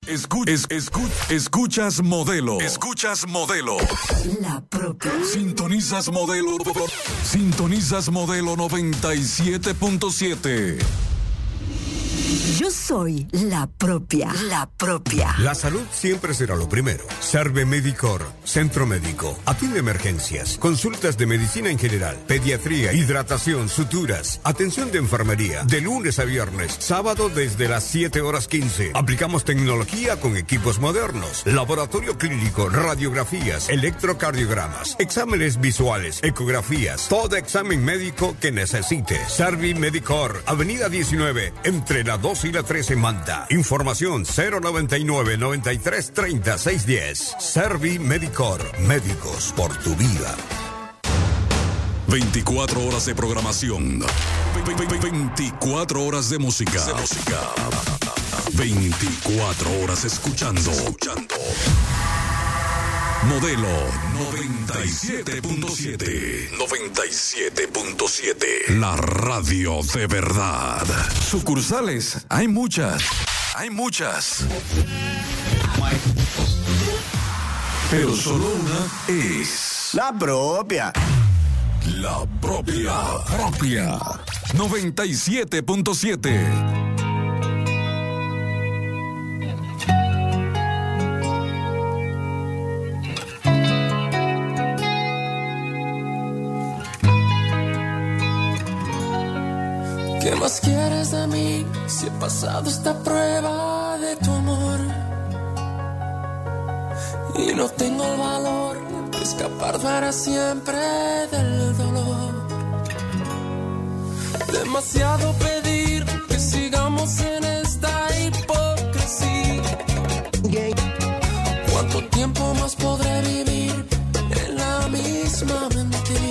Escuchas Modelo. Escuchas Modelo. La propia. Sintonizas Modelo 97.7. Yo soy la propia. La propia. La salud siempre será lo primero. Serve Medicor, centro médico, atiende emergencias, consultas de medicina en general, pediatría, hidratación, suturas, atención de enfermería, de lunes a viernes, sábado desde las 7:15. Aplicamos tecnología con equipos modernos, laboratorio clínico, radiografías, electrocardiogramas, exámenes visuales, ecografías, todo examen médico que necesite. Servi Medicor, Avenida 19, entre la 2 y la 3 en Manta. Información 099-9330-610. Servi Medicor. Médicos por tu vida. 24 horas de programación. 24 horas de música. 24 horas escuchando. Modelo 97.7. 97.7. La radio de verdad. Sucursales, hay muchas. Pero solo una es la propia. La propia. 97.7. ¿Qué más quieres de mí si he pasado esta prueba de tu amor? Y no tengo el valor de escapar para siempre del dolor. Demasiado pedir que sigamos en esta hipocresía. ¿Cuánto tiempo más podré vivir en la misma mentira?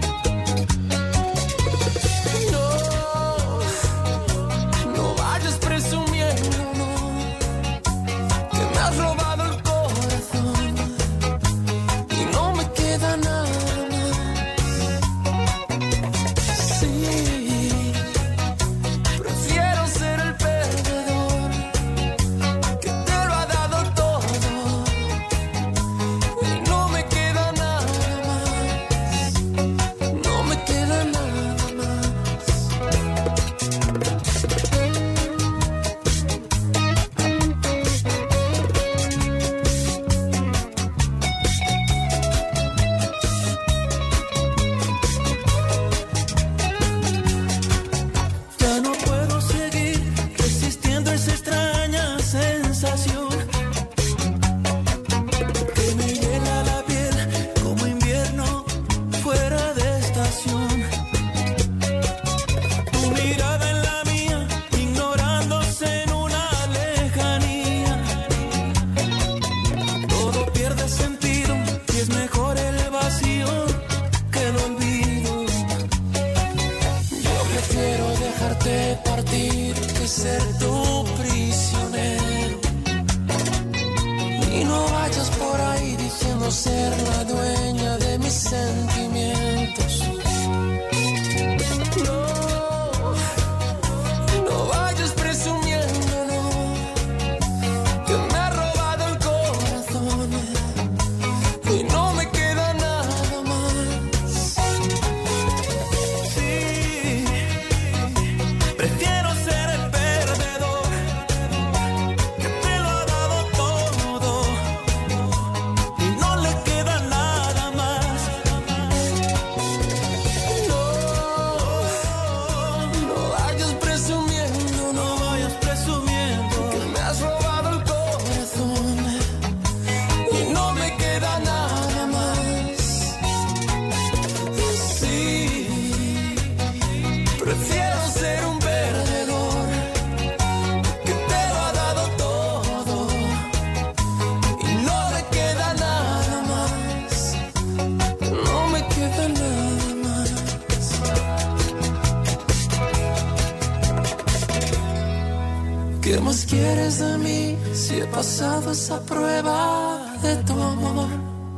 ¿Qué más quieres de mí si he pasado esa prueba de tu amor?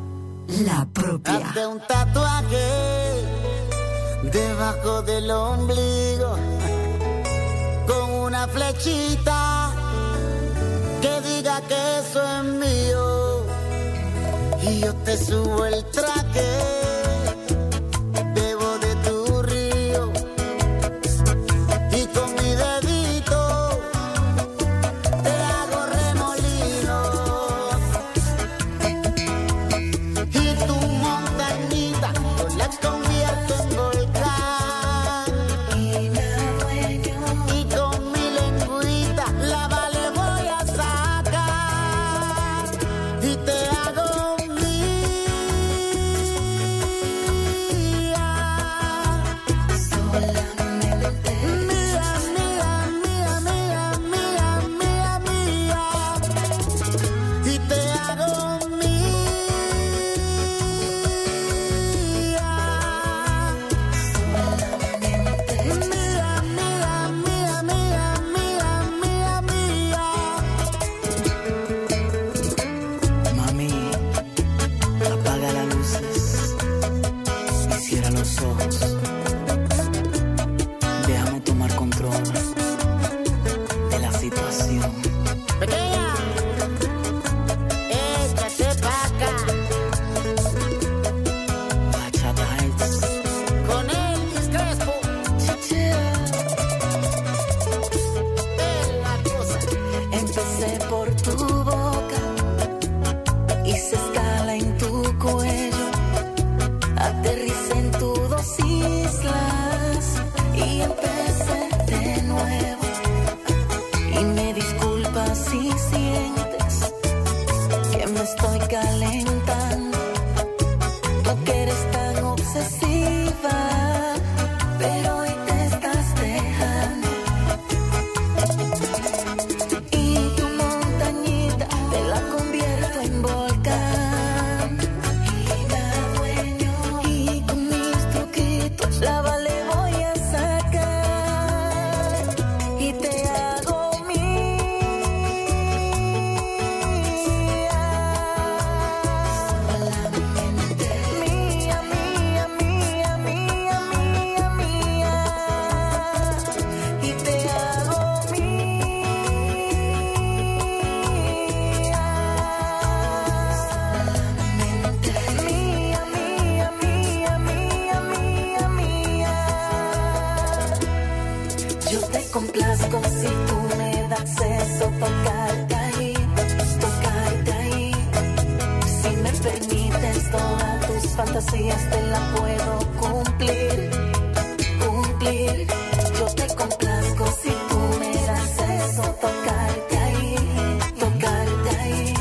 La propia. Hazte un tatuaje debajo del ombligo con una flechita que diga y yo te subo el traje. Bebo de tu río y con mi dedito te hago remolinos. Y tu montañita yo la convierto en volcán. Y me adueño y con mi lengüita la vale voy a sacar. Y te hago fantasías te la puedo cumplir, cumplir. Yo te complazco si tú me das eso, tocarte ahí, tocarte ahí.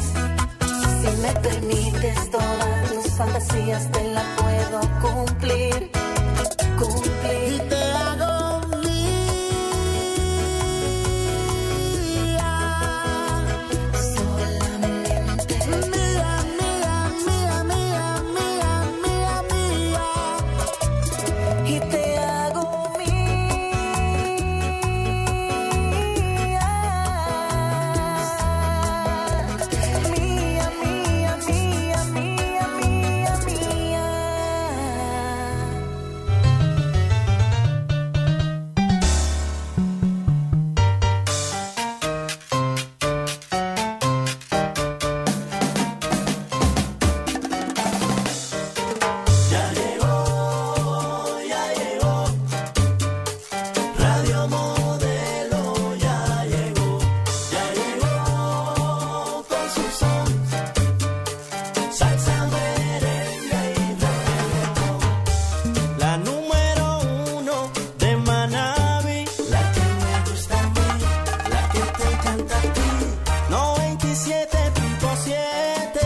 Si me permites todas tus fantasías te la puedo cumplir, cumplir. Y te hago mía, solamente mía, mía, mía, mía, mía, mía, mía. y te hago mía, mía, mía, mía, mía, mía, mía. Radio Modelo ya llegó con su son, salsa, merengue y reggaetón. La número 1 de Manabi, la que me gusta a mí, la que te encanta a ti. 97.7,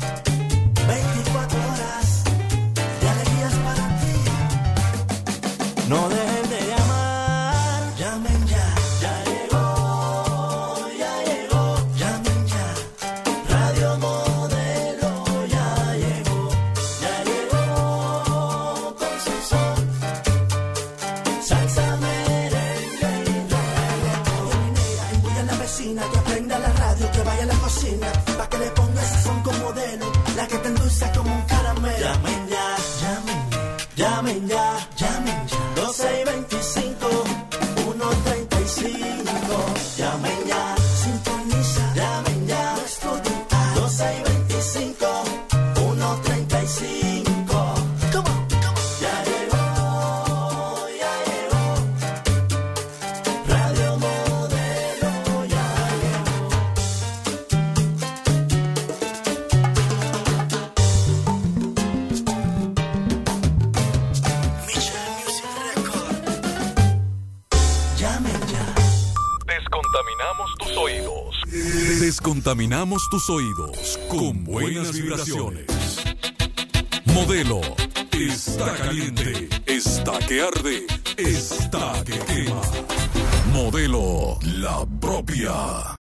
24 horas de alegrías para ti. No dejen de llamar, llamen ya, ya llegó, llamen ya. Radio Modelo ya llegó con su son, salsa, merengue y reggaetón. Embulla a la vecina, que aprenda la radio, que vaya a la cocina, pa' que le ponga ese son con Modelo, la que te endulza como un caramelo. Llamen ya, llamen ya, llamen ya, llamen ya. 12:25, 1:35, llamen ya, sintoniza, llamen ya, nuestro total. 12:25, 1:35, Descontaminamos tus oídos con buenas vibraciones. Modelo. Está caliente, está que arde, está que quema. Modelo La Propia.